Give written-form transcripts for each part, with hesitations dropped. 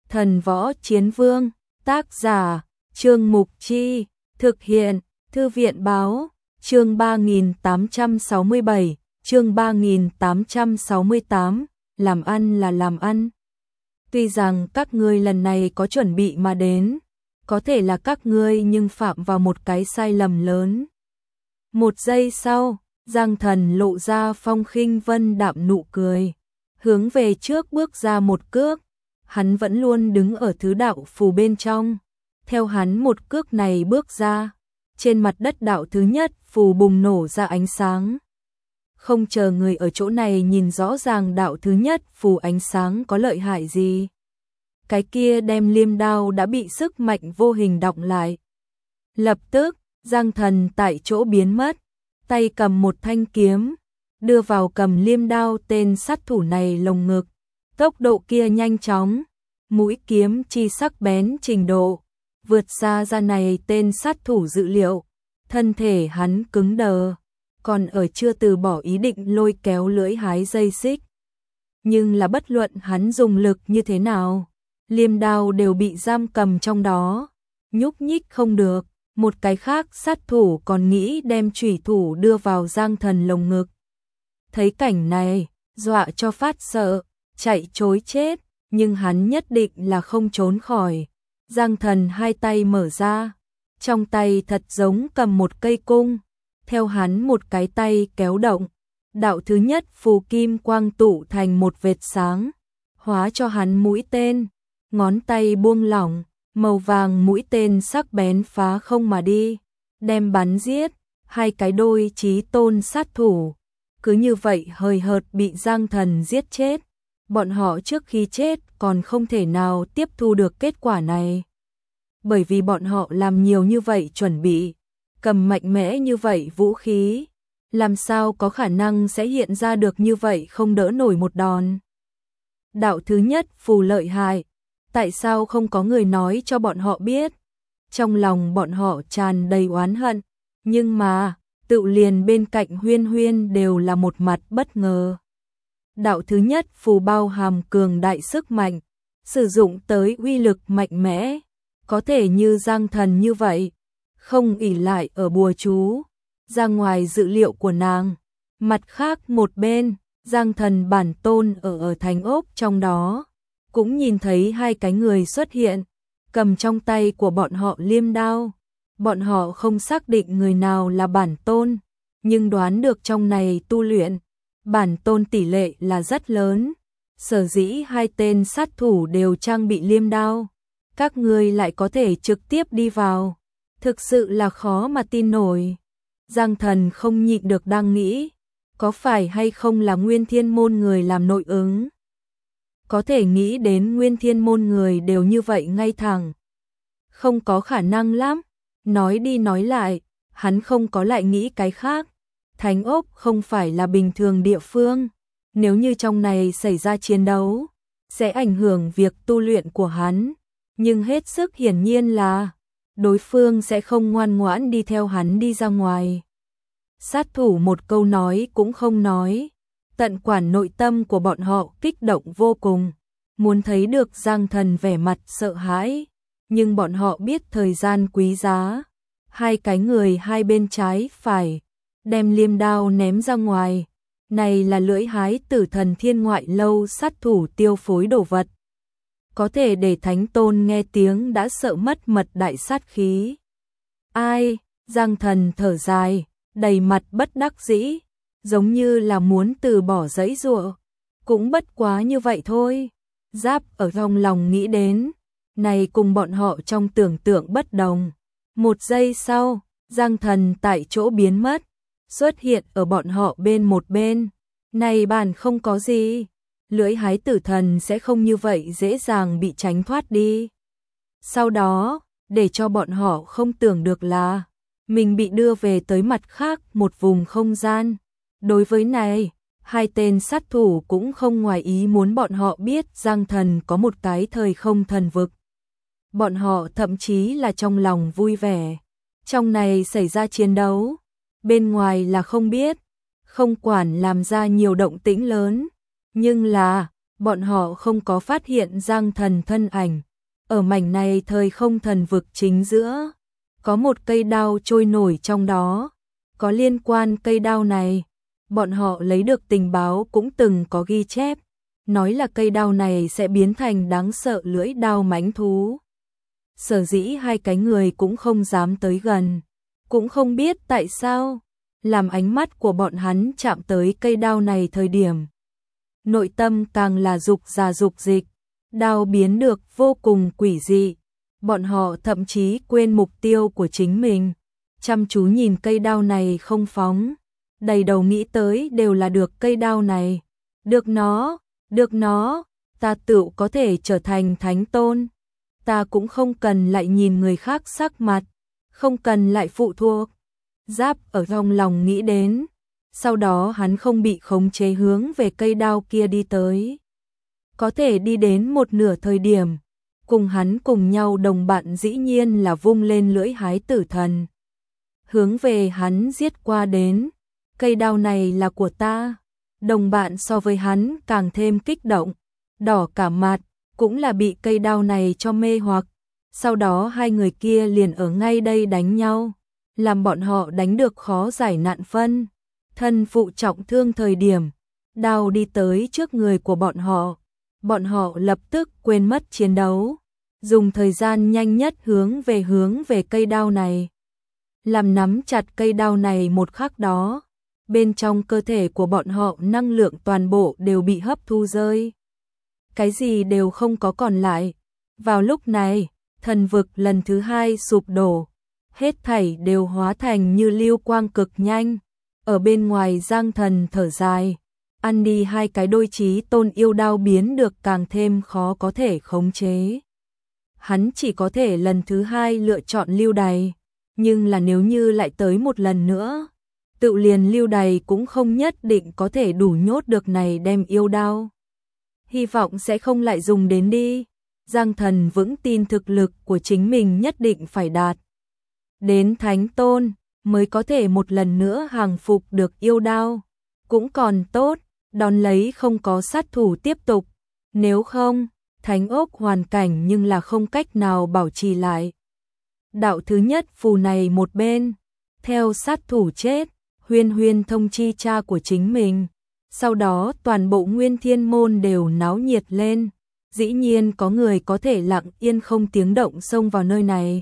Thần Võ Chiến Vương, tác giả, Trương Mục Chi, thực hiện, Thư viện Báo, chương 3867, chương 3868, làm ăn là làm ăn. Tuy rằng các ngươi lần này có chuẩn bị mà đến, có thể là các ngươi nhưng phạm vào một cái sai lầm lớn. Một giây sau, Giang Thần lộ ra phong khinh vân đạm nụ cười, hướng về trước bước ra một cước. Hắn vẫn luôn đứng ở thứ đạo phù bên trong. Theo hắn một cước này bước ra, trên mặt đất đạo thứ nhất phù bùng nổ ra ánh sáng. Không chờ người ở chỗ này nhìn rõ ràng đạo thứ nhất phù ánh sáng có lợi hại gì. Cái kia đem liêm đao đã bị sức mạnh vô hình đọng lại. Lập tức, Giang Thần tại chỗ biến mất, tay cầm một thanh kiếm, đưa vào cầm liêm đao tên sát thủ này lồng ngực. Tốc độ kia nhanh chóng, mũi kiếm chi sắc bén trình độ, vượt xa ra này tên sát thủ dự liệu. Thân thể hắn cứng đờ, còn ở chưa từ bỏ ý định lôi kéo lưỡi hái dây xích. Nhưng là bất luận hắn dùng lực như thế nào, liêm đao đều bị giam cầm trong đó, nhúc nhích không được. Một cái khác sát thủ còn nghĩ đem chủy thủ đưa vào Giang Thần lồng ngực. Thấy cảnh này, dọa cho phát sợ, chạy trối chết, nhưng hắn nhất định là không trốn khỏi. Giang Thần hai tay mở ra, trong tay thật giống cầm một cây cung, theo hắn một cái tay kéo động, đạo thứ nhất phù kim quang tụ thành một vệt sáng, hóa cho hắn mũi tên, ngón tay buông lỏng, màu vàng mũi tên sắc bén phá không mà đi, đem bắn giết hai cái đôi chí tôn sát thủ. Cứ như vậy hời hợt bị Giang Thần giết chết. Bọn họ trước khi chết còn không thể nào tiếp thu được kết quả này. Bởi vì bọn họ làm nhiều như vậy chuẩn bị, cầm mạnh mẽ như vậy vũ khí, làm sao có khả năng sẽ hiện ra được như vậy không đỡ nổi một đòn. Đạo thứ nhất phù lợi hại, tại sao không có người nói cho bọn họ biết? Trong lòng bọn họ tràn đầy oán hận, nhưng mà, tự liền bên cạnh Huyên Huyên đều là một mặt bất ngờ. Đạo thứ nhất phù bao hàm cường đại sức mạnh, sử dụng tới uy lực mạnh mẽ, có thể như Giang Thần như vậy, không ỷ lại ở bùa chú, ra ngoài dự liệu của nàng. Mặt khác một bên, Giang Thần bản tôn ở thành ốc trong đó, cũng nhìn thấy hai cái người xuất hiện, cầm trong tay của bọn họ liêm đao. Bọn họ không xác định người nào là bản tôn, nhưng đoán được trong này tu luyện bản tôn tỷ lệ là rất lớn. Sở dĩ hai tên sát thủ đều trang bị liêm đao, các ngươi lại có thể trực tiếp đi vào, thực sự là khó mà tin nổi. Giang Thần không nhịn được đang nghĩ, có phải hay không là Nguyên Thiên môn người làm nội ứng? Có thể nghĩ đến Nguyên Thiên môn người đều như vậy ngay thẳng, không có khả năng lắm. Nói đi nói lại, hắn không có lại nghĩ cái khác. Thánh ốc không phải là bình thường địa phương, nếu như trong này xảy ra chiến đấu, sẽ ảnh hưởng việc tu luyện của hắn, nhưng hết sức hiển nhiên là đối phương sẽ không ngoan ngoãn đi theo hắn đi ra ngoài. Sát thủ một câu nói cũng không nói, tận quản nội tâm của bọn họ kích động vô cùng, muốn thấy được Giang Thần vẻ mặt sợ hãi, nhưng bọn họ biết thời gian quý giá. Hai cái người hai bên trái phải đem liêm đao ném ra ngoài, này là lưỡi hái tử thần thiên ngoại lâu sát thủ tiêu phối đồ vật, có thể để thánh tôn nghe tiếng đã sợ mất mật đại sát khí. Ai? Giang Thần thở dài, đầy mặt bất đắc dĩ, giống như là muốn từ bỏ giãy giụa, cũng bất quá như vậy thôi. Giáp ở trong lòng nghĩ đến, này cùng bọn họ trong tưởng tượng bất đồng. Một giây sau, Giang Thần tại chỗ biến mất, xuất hiện ở bọn họ bên một bên. Này bản không có gì, lưỡi hái tử thần sẽ không như vậy dễ dàng bị tránh thoát đi. Sau đó, để cho bọn họ không tưởng được là mình bị đưa về tới mặt khác một vùng không gian. Đối với này, hai tên sát thủ cũng không ngoài ý muốn bọn họ biết Giang Thần có một cái thời không thần vực. Bọn họ thậm chí là trong lòng vui vẻ. Trong này xảy ra chiến đấu, bên ngoài là không biết, không quản làm ra nhiều động tĩnh lớn, nhưng là bọn họ không có phát hiện Giang Thần thân ảnh. Ở mảnh này thời không thần vực chính giữa, có một cây đao trôi nổi trong đó. Có liên quan cây đao này, bọn họ lấy được tình báo cũng từng có ghi chép, nói là cây đao này sẽ biến thành đáng sợ lưỡi đao mãnh thú. Sở dĩ hai cái người cũng không dám tới gần, cũng không biết tại sao, làm ánh mắt của bọn hắn chạm tới cây đao này thời điểm. Nội tâm càng là dục ra dục dịch, đao biến được vô cùng quỷ dị, bọn họ thậm chí quên mục tiêu của chính mình, chăm chú nhìn cây đao này không phóng, đầy đầu nghĩ tới đều là được cây đao này, được nó, ta tự có thể trở thành thánh tôn, ta cũng không cần lại nhìn người khác sắc mặt, không cần lại phụ thuộc. Giáp ở trong lòng nghĩ đến, sau đó hắn không bị khống chế hướng về cây đao kia đi tới. Có thể đi đến một nửa thời điểm, cùng hắn cùng nhau đồng bạn dĩ nhiên là vung lên lưỡi hái tử thần. Hướng về hắn giết qua đến, cây đao này là của ta. Đồng bạn so với hắn càng thêm kích động, đỏ cả mặt, cũng là bị cây đao này cho mê hoặc. Sau đó hai người kia liền ở ngay đây đánh nhau, làm bọn họ đánh được khó giải nạn phân. Thân phụ trọng thương thời điểm, đao đi tới trước người của bọn họ lập tức quên mất chiến đấu, dùng thời gian nhanh nhất hướng về cây đao này. Làm nắm chặt cây đao này một khắc đó, bên trong cơ thể của bọn họ năng lượng toàn bộ đều bị hấp thu rơi. Cái gì đều không có còn lại. Vào lúc này, thần vực lần thứ hai sụp đổ, hết thảy đều hóa thành như lưu quang cực nhanh. Ở bên ngoài Giang Thần thở dài, ăn đi hai cái đôi chí tôn yêu đao biến được càng thêm khó có thể khống chế. Hắn chỉ có thể lần thứ hai lựa chọn lưu đày, nhưng là nếu như lại tới một lần nữa, tự liền lưu đày cũng không nhất định có thể đủ nhốt được này đem yêu đao. Hy vọng sẽ không lại dùng đến đi. Giang Thần vững tin thực lực của chính mình nhất định phải đạt đến thánh tôn, mới có thể một lần nữa hàng phục được yêu đao. Cũng còn tốt, đón lấy không có sát thủ tiếp tục. Nếu không, thánh ốc hoàn cảnh nhưng là không cách nào bảo trì lại. Đạo thứ nhất phù này một bên, theo sát thủ chết, Huyên Huyên thông chi cha của chính mình. Sau đó toàn bộ Nguyên Thiên Môn đều náo nhiệt lên. Dĩ nhiên có người có thể lặng yên không tiếng động xông vào nơi này.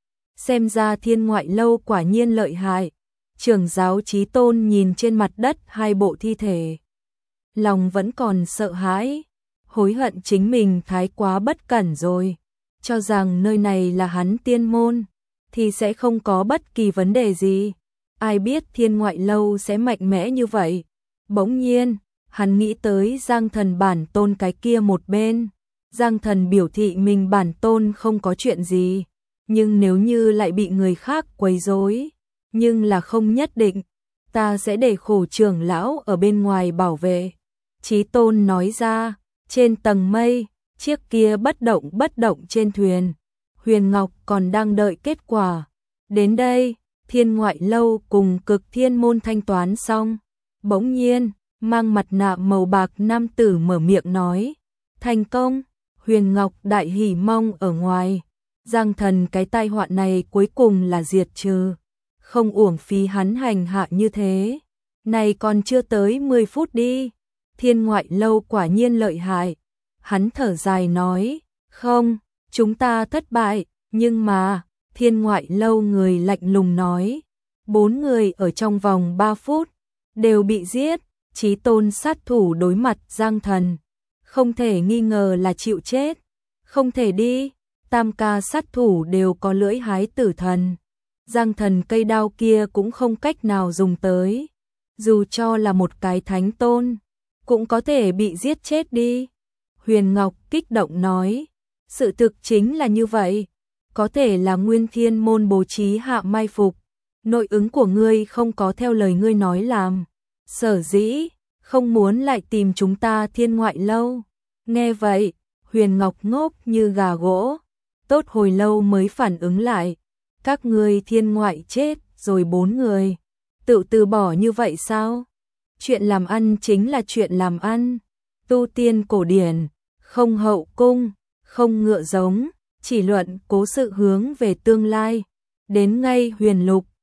Xem ra Thiên Ngoại Lâu quả nhiên lợi hại. Trưởng giáo Chí Tôn nhìn trên mặt đất hai bộ thi thể, lòng vẫn còn sợ hãi, hối hận chính mình thái quá bất cẩn rồi, cho rằng nơi này là hắn tiên môn, thì sẽ không có bất kỳ vấn đề gì. Ai biết Thiên Ngoại Lâu sẽ mạnh mẽ như vậy. Bỗng nhiên, hắn nghĩ tới Giang Thần bản tôn cái kia một bên. Giang Thần biểu thị mình bản tôn không có chuyện gì, nhưng nếu như lại bị người khác quấy rối, nhưng là không nhất định, ta sẽ để khổ trưởng lão ở bên ngoài bảo vệ. Chí Tôn nói ra, trên tầng mây, chiếc kia bất động trên thuyền, Huyền Ngọc còn đang đợi kết quả. Đến đây, Thiên Ngoại Lâu cùng Cực Thiên Môn thanh toán xong. Bỗng nhiên, mang mặt nạ màu bạc nam tử mở miệng nói, thành công. Huyền Ngọc đại hỉ mong ở ngoài, Giang Thần cái tai họa này cuối cùng là diệt trừ, không uổng phí hắn hành hạ như thế. Này còn chưa tới 10 phút đi, Thiên Ngoại Lâu quả nhiên lợi hại. Hắn thở dài nói, không, chúng ta thất bại, nhưng mà, Thiên Ngoại Lâu người lạnh lùng nói, 4 người ở trong vòng 3 phút, đều bị giết. Chí Tôn sát thủ đối mặt Giang Thần, không thể nghi ngờ là chịu chết, không thể đi. Tam ca sát thủ đều có lưỡi hái tử thần, Giang Thần cây đao kia cũng không cách nào dùng tới, dù cho là một cái thánh tôn, cũng có thể bị giết chết đi. Huyền Ngọc kích động nói, sự thực chính là như vậy, có thể là Nguyên Thiên Môn bố trí hạ mai phục, nội ứng của ngươi không có theo lời ngươi nói làm, sở dĩ không muốn lại tìm chúng ta Thiên Ngoại Lâu. Nghe vậy, Huyền Ngọc ngốc như gà gỗ, tốt hồi lâu mới phản ứng lại, các ngươi Thiên Ngoại chết rồi 4 người, tự từ bỏ như vậy sao? Chuyện làm ăn chính là chuyện làm ăn, Tu tiên cổ điển, không hậu cung, không ngựa giống, chỉ luận cố sự hướng về tương lai. Đến ngay huyền lục,